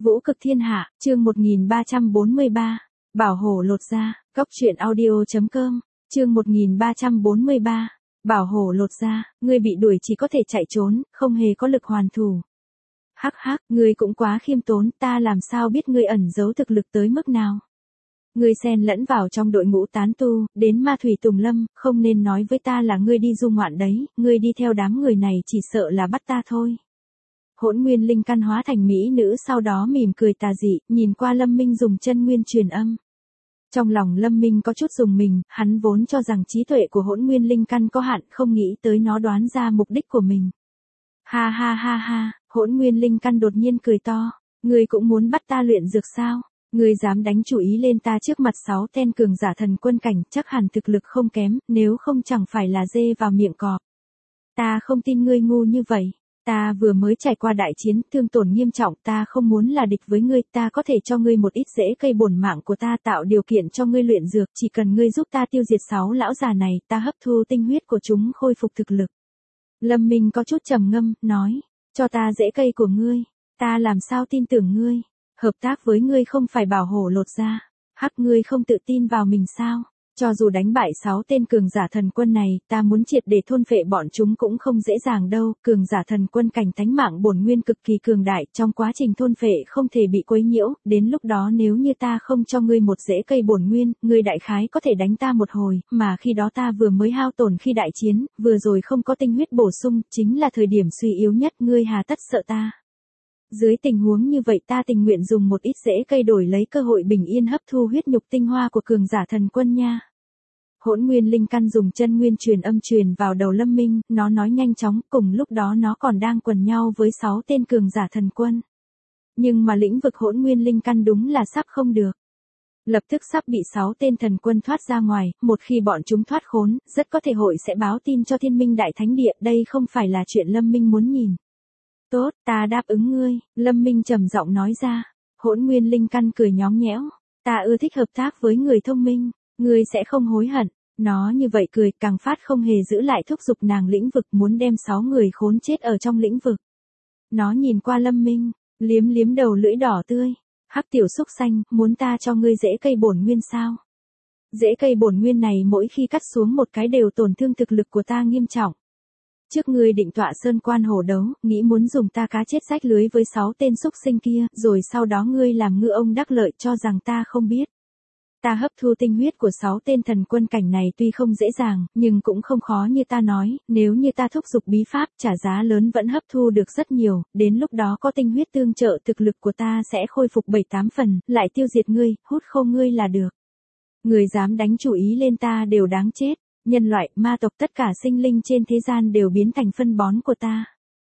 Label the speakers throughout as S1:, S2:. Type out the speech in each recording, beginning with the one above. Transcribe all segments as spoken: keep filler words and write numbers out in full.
S1: Vũ cực thiên hạ, chương một nghìn ba trăm bốn mươi ba. Bảo hổ lột da, góc truyện audio chấm com, chương một nghìn ba trăm bốn mươi ba. Bảo hổ lột da, ngươi bị đuổi chỉ có thể chạy trốn, không hề có lực hoàn thủ. Hắc hắc, ngươi cũng quá khiêm tốn, ta làm sao biết ngươi ẩn giấu thực lực tới mức nào. Ngươi xen lẫn vào trong đội ngũ tán tu, đến Ma Thủy Tùng Lâm, không nên nói với ta là ngươi đi du ngoạn đấy, ngươi đi theo đám người này chỉ sợ là bắt ta thôi. Hỗn nguyên linh căn hóa thành mỹ nữ sau đó mỉm cười tà dị, nhìn qua Lâm Minh dùng chân nguyên truyền âm. Trong lòng Lâm Minh có chút rùng mình, hắn vốn cho rằng trí tuệ của hỗn nguyên linh căn có hạn, không nghĩ tới nó đoán ra mục đích của mình. Ha ha ha ha, hỗn nguyên linh căn đột nhiên cười to, ngươi cũng muốn bắt ta luyện dược sao? Ngươi dám đánh chủ ý lên ta trước mặt sáu tên cường giả thần quân cảnh, chắc hẳn thực lực không kém, nếu không chẳng phải là dê vào miệng cọp. Ta không tin ngươi ngu như vậy. Ta vừa mới trải qua đại chiến, thương tổn nghiêm trọng, ta không muốn là địch với ngươi, ta có thể cho ngươi một ít rễ cây bổn mạng của ta tạo điều kiện cho ngươi luyện dược, chỉ cần ngươi giúp ta tiêu diệt sáu lão già này, ta hấp thu tinh huyết của chúng khôi phục thực lực. Lâm Minh có chút trầm ngâm, nói, cho ta rễ cây của ngươi, ta làm sao tin tưởng ngươi, hợp tác với ngươi không phải bảo hổ lột da, hắc ngươi không tự tin vào mình sao? Cho dù đánh bại sáu tên cường giả thần quân này, ta muốn triệt để thôn phệ bọn chúng cũng không dễ dàng đâu, cường giả thần quân cảnh thánh mạng bổn nguyên cực kỳ cường đại, trong quá trình thôn phệ không thể bị quấy nhiễu, đến lúc đó nếu như ta không cho ngươi một rễ cây bổn nguyên, ngươi đại khái có thể đánh ta một hồi, mà khi đó ta vừa mới hao tổn khi đại chiến, vừa rồi không có tinh huyết bổ sung, chính là thời điểm suy yếu nhất, ngươi hà tất sợ ta. Dưới tình huống như vậy ta tình nguyện dùng một ít rễ cây đổi lấy cơ hội bình yên hấp thu huyết nhục tinh hoa của cường giả thần quân nha. Hỗn nguyên linh căn dùng chân nguyên truyền âm truyền vào đầu Lâm Minh, nó nói nhanh chóng, cùng lúc đó nó còn đang quần nhau với sáu tên cường giả thần quân. Nhưng mà lĩnh vực hỗn nguyên linh căn đúng là sắp không được. Lập tức sắp bị sáu tên thần quân thoát ra ngoài, một khi bọn chúng thoát khốn, rất có thể hội sẽ báo tin cho Thiên Minh Đại Thánh Địa, đây không phải là chuyện Lâm Minh muốn nhìn. Tốt, ta đáp ứng ngươi, Lâm Minh trầm giọng nói ra. Hỗn nguyên linh căn cười nhõng nhẽo, ta ưa thích hợp tác với người thông minh, ngươi sẽ không hối hận. Nó như vậy cười, càng phát không hề giữ lại thúc giục nàng lĩnh vực, muốn đem sáu người khốn chết ở trong lĩnh vực. Nó nhìn qua Lâm Minh, liếm liếm đầu lưỡi đỏ tươi, hắc tiểu xúc xanh, muốn ta cho ngươi rễ cây bổn nguyên sao? Rễ cây bổn nguyên này mỗi khi cắt xuống một cái đều tổn thương thực lực của ta nghiêm trọng. Trước ngươi định tọa sơn quan hổ đấu, nghĩ muốn dùng ta cá chết rách lưới với sáu tên xúc sinh kia, rồi sau đó ngươi làm ngư ông đắc lợi cho rằng ta không biết. Ta hấp thu tinh huyết của sáu tên thần quân cảnh này tuy không dễ dàng, nhưng cũng không khó như ta nói, nếu như ta thúc giục bí pháp trả giá lớn vẫn hấp thu được rất nhiều, đến lúc đó có tinh huyết tương trợ thực lực của ta sẽ khôi phục bảy tám phần, lại tiêu diệt ngươi, hút khô ngươi là được. Người dám đánh chủ ý lên ta đều đáng chết, nhân loại, ma tộc tất cả sinh linh trên thế gian đều biến thành phân bón của ta.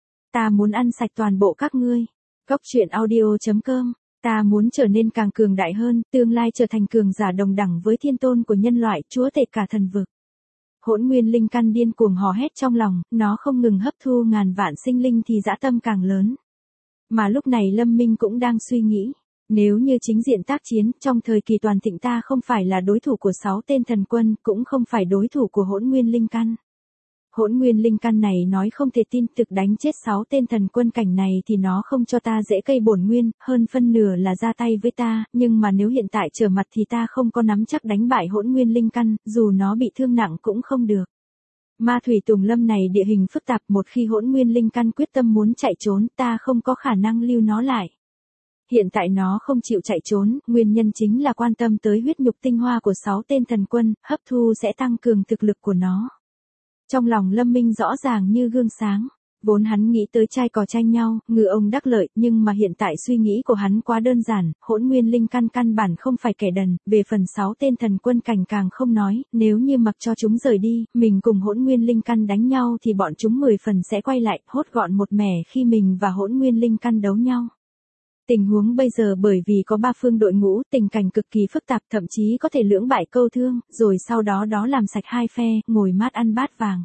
S1: Ta muốn ăn sạch toàn bộ các ngươi. Góc truyện audio chấm com. Ta muốn trở nên càng cường đại hơn, tương lai trở thành cường giả đồng đẳng với thiên tôn của nhân loại, chúa tể cả thần vực. Hỗn nguyên linh căn điên cuồng hò hét trong lòng, nó không ngừng hấp thu ngàn vạn sinh linh thì dã tâm càng lớn. Mà lúc này Lâm Minh cũng đang suy nghĩ, nếu như chính diện tác chiến, trong thời kỳ toàn thịnh ta không phải là đối thủ của sáu tên thần quân, cũng không phải đối thủ của hỗn nguyên linh căn. Hỗn nguyên linh căn này nói không thể tin, thực đánh chết sáu tên thần quân cảnh này thì nó không cho ta rễ cây bổn nguyên, hơn phân nửa là ra tay với ta, nhưng mà nếu hiện tại trở mặt thì ta không có nắm chắc đánh bại hỗn nguyên linh căn, dù nó bị thương nặng cũng không được. Ma Thủy Tùng Lâm này địa hình phức tạp, một khi hỗn nguyên linh căn quyết tâm muốn chạy trốn, ta không có khả năng lưu nó lại. Hiện tại nó không chịu chạy trốn, nguyên nhân chính là quan tâm tới huyết nhục tinh hoa của sáu tên thần quân, hấp thu sẽ tăng cường thực lực của nó. Trong lòng Lâm Minh rõ ràng như gương sáng, vốn hắn nghĩ tới trai cò tranh nhau, ngư ông đắc lợi, nhưng mà hiện tại suy nghĩ của hắn quá đơn giản, hỗn nguyên linh căn căn bản không phải kẻ đần, về phần sáu tên thần quân cảnh càng không nói, nếu như mặc cho chúng rời đi, mình cùng hỗn nguyên linh căn đánh nhau thì bọn chúng mười phần sẽ quay lại, hốt gọn một mẻ khi mình và hỗn nguyên linh căn đấu nhau. Tình huống bây giờ bởi vì có ba phương đội ngũ, tình cảnh cực kỳ phức tạp, thậm chí có thể lưỡng bại câu thương, rồi sau đó đó làm sạch hai phe, ngồi mát ăn bát vàng.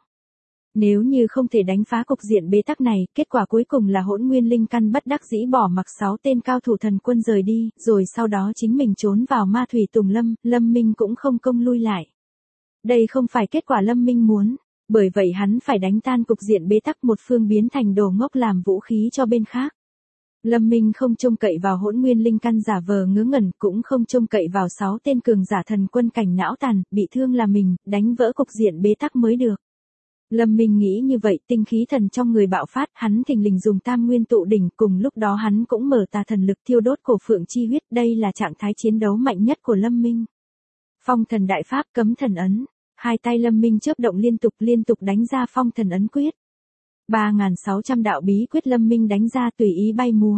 S1: Nếu như không thể đánh phá cục diện bế tắc này, kết quả cuối cùng là hỗn nguyên linh căn bất đắc dĩ bỏ mặc sáu tên cao thủ thần quân rời đi, rồi sau đó chính mình trốn vào Ma Thủy Tùng Lâm, Lâm Minh cũng không công lui lại. Đây không phải kết quả Lâm Minh muốn, bởi vậy hắn phải đánh tan cục diện bế tắc, một phương biến thành đồ ngốc làm vũ khí cho bên khác. Lâm Minh không trông cậy vào hỗn nguyên linh căn giả vờ ngớ ngẩn, cũng không trông cậy vào sáu tên cường giả thần quân cảnh não tàn, bị thương là mình, đánh vỡ cục diện bế tắc mới được. Lâm Minh nghĩ như vậy, tinh khí thần trong người bạo phát, hắn thình lình dùng tam nguyên tụ đỉnh, cùng lúc đó hắn cũng mở tà thần lực thiêu đốt cổ phượng chi huyết, đây là trạng thái chiến đấu mạnh nhất của Lâm Minh. Phong thần đại pháp cấm thần ấn, hai tay Lâm Minh chớp động liên tục liên tục đánh ra phong thần ấn quyết. ba nghìn sáu trăm đạo bí quyết Lâm Minh đánh ra tùy ý bay múa.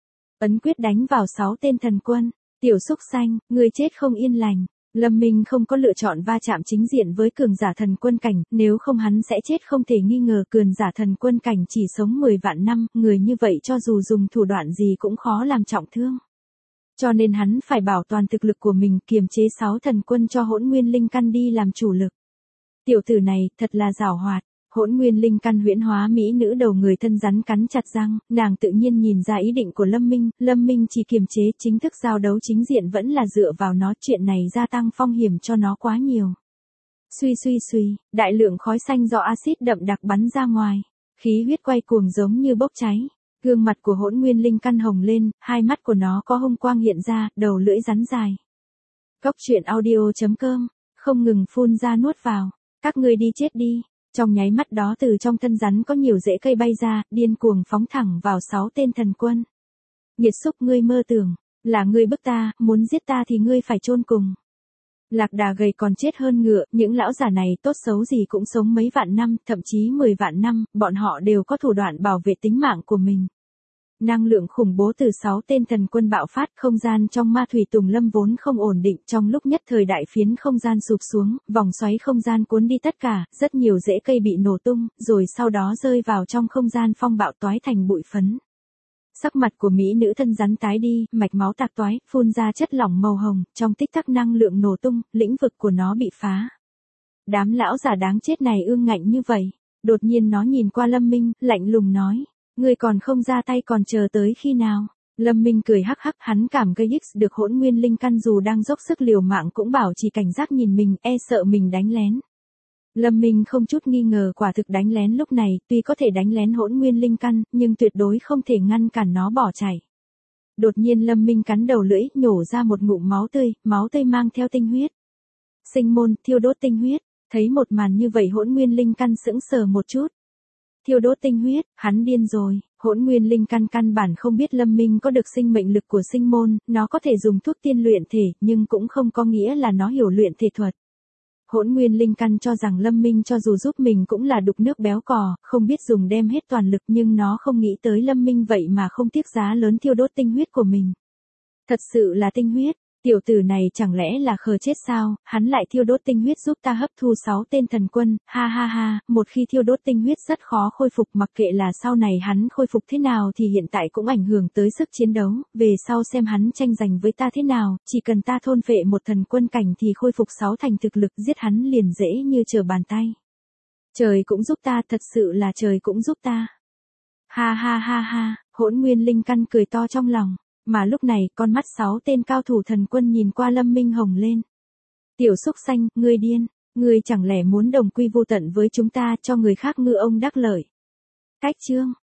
S1: Ấn quyết đánh vào sáu tên thần quân, tiểu xúc xanh, người chết không yên lành. Lâm Minh không có lựa chọn va chạm chính diện với cường giả thần quân cảnh, nếu không hắn sẽ chết không thể nghi ngờ. Cường giả thần quân cảnh chỉ sống mười vạn năm, người như vậy cho dù dùng thủ đoạn gì cũng khó làm trọng thương. Cho nên hắn phải bảo toàn thực lực của mình, kiềm chế sáu thần quân cho hỗn nguyên linh căn đi làm chủ lực. Tiểu tử này thật là giảo hoạt. Hỗn nguyên linh căn huyễn hóa mỹ nữ đầu người thân rắn cắn chặt răng, nàng tự nhiên nhìn ra ý định của Lâm Minh, Lâm Minh chỉ kiềm chế, chính thức giao đấu chính diện vẫn là dựa vào nó, chuyện này gia tăng phong hiểm cho nó quá nhiều. Suy suy suy, đại lượng khói xanh do axit đậm đặc bắn ra ngoài, khí huyết quay cuồng giống như bốc cháy, gương mặt của hỗn nguyên linh căn hồng lên, hai mắt của nó có hung quang hiện ra, đầu lưỡi rắn dài. Cốc truyện audio chấm com, không ngừng phun ra nuốt vào, các ngươi đi chết đi. Trong nháy mắt đó từ trong thân rắn có nhiều rễ cây bay ra, điên cuồng phóng thẳng vào sáu tên thần quân. Nhiệt xúc, ngươi mơ tưởng, là ngươi bức ta, muốn giết ta thì ngươi phải chôn cùng. Lạc đà gầy còn chết hơn ngựa, những lão già này tốt xấu gì cũng sống mấy vạn năm, thậm chí mười vạn năm, bọn họ đều có thủ đoạn bảo vệ tính mạng của mình. Năng lượng khủng bố từ sáu tên thần quân bạo phát, không gian trong ma thủy tùng lâm vốn không ổn định, trong lúc nhất thời đại phiến không gian sụp xuống, vòng xoáy không gian cuốn đi tất cả, rất nhiều rễ cây bị nổ tung, rồi sau đó rơi vào trong không gian phong bạo toái thành bụi phấn. Sắc mặt của mỹ nữ thân rắn tái đi, mạch máu tạc toái, phun ra chất lỏng màu hồng, trong tích tắc năng lượng nổ tung, lĩnh vực của nó bị phá. Đám lão già đáng chết này ương ngạnh như vậy, đột nhiên nó nhìn qua Lâm Minh, lạnh lùng nói. Ngươi còn không ra tay còn chờ tới khi nào? Lâm Minh cười hắc hắc, hắn cảm gây ích được hỗn nguyên linh căn dù đang dốc sức liều mạng cũng bảo trì cảnh giác nhìn mình, e sợ mình đánh lén. Lâm Minh không chút nghi ngờ quả thực đánh lén lúc này, tuy có thể đánh lén hỗn nguyên linh căn, nhưng tuyệt đối không thể ngăn cản nó bỏ chạy. Đột nhiên Lâm Minh cắn đầu lưỡi, nhổ ra một ngụm máu tươi, máu tươi mang theo tinh huyết. Sinh môn, thiêu đốt tinh huyết, thấy một màn như vậy hỗn nguyên linh căn sững sờ một chút. Thiêu đốt tinh huyết, hắn điên rồi, hỗn nguyên linh căn căn bản không biết Lâm Minh có được sinh mệnh lực của sinh môn, nó có thể dùng thuốc tiên luyện thể, nhưng cũng không có nghĩa là nó hiểu luyện thể thuật. Hỗn nguyên linh căn cho rằng Lâm Minh cho dù giúp mình cũng là đục nước béo cò, không biết dùng đem hết toàn lực, nhưng nó không nghĩ tới Lâm Minh vậy mà không tiếc giá lớn thiêu đốt tinh huyết của mình. Thật sự là tinh huyết. Tiểu tử này chẳng lẽ là khờ chết sao, hắn lại thiêu đốt tinh huyết giúp ta hấp thu sáu tên thần quân, ha ha ha, một khi thiêu đốt tinh huyết rất khó khôi phục, mặc kệ là sau này hắn khôi phục thế nào thì hiện tại cũng ảnh hưởng tới sức chiến đấu, về sau xem hắn tranh giành với ta thế nào, chỉ cần ta thôn phệ một thần quân cảnh thì khôi phục sáu thành thực lực, giết hắn liền dễ như trở bàn tay. Trời cũng giúp ta, thật sự là trời cũng giúp ta. Ha ha ha ha, hỗn nguyên linh căn cười to trong lòng. Mà lúc này, con mắt sáu tên cao thủ thần quân nhìn qua Lâm Minh hồng lên. Tiểu xúc xanh, ngươi điên, ngươi chẳng lẽ muốn đồng quy vô tận với chúng ta cho người khác ngư ông đắc lợi. Cách chương.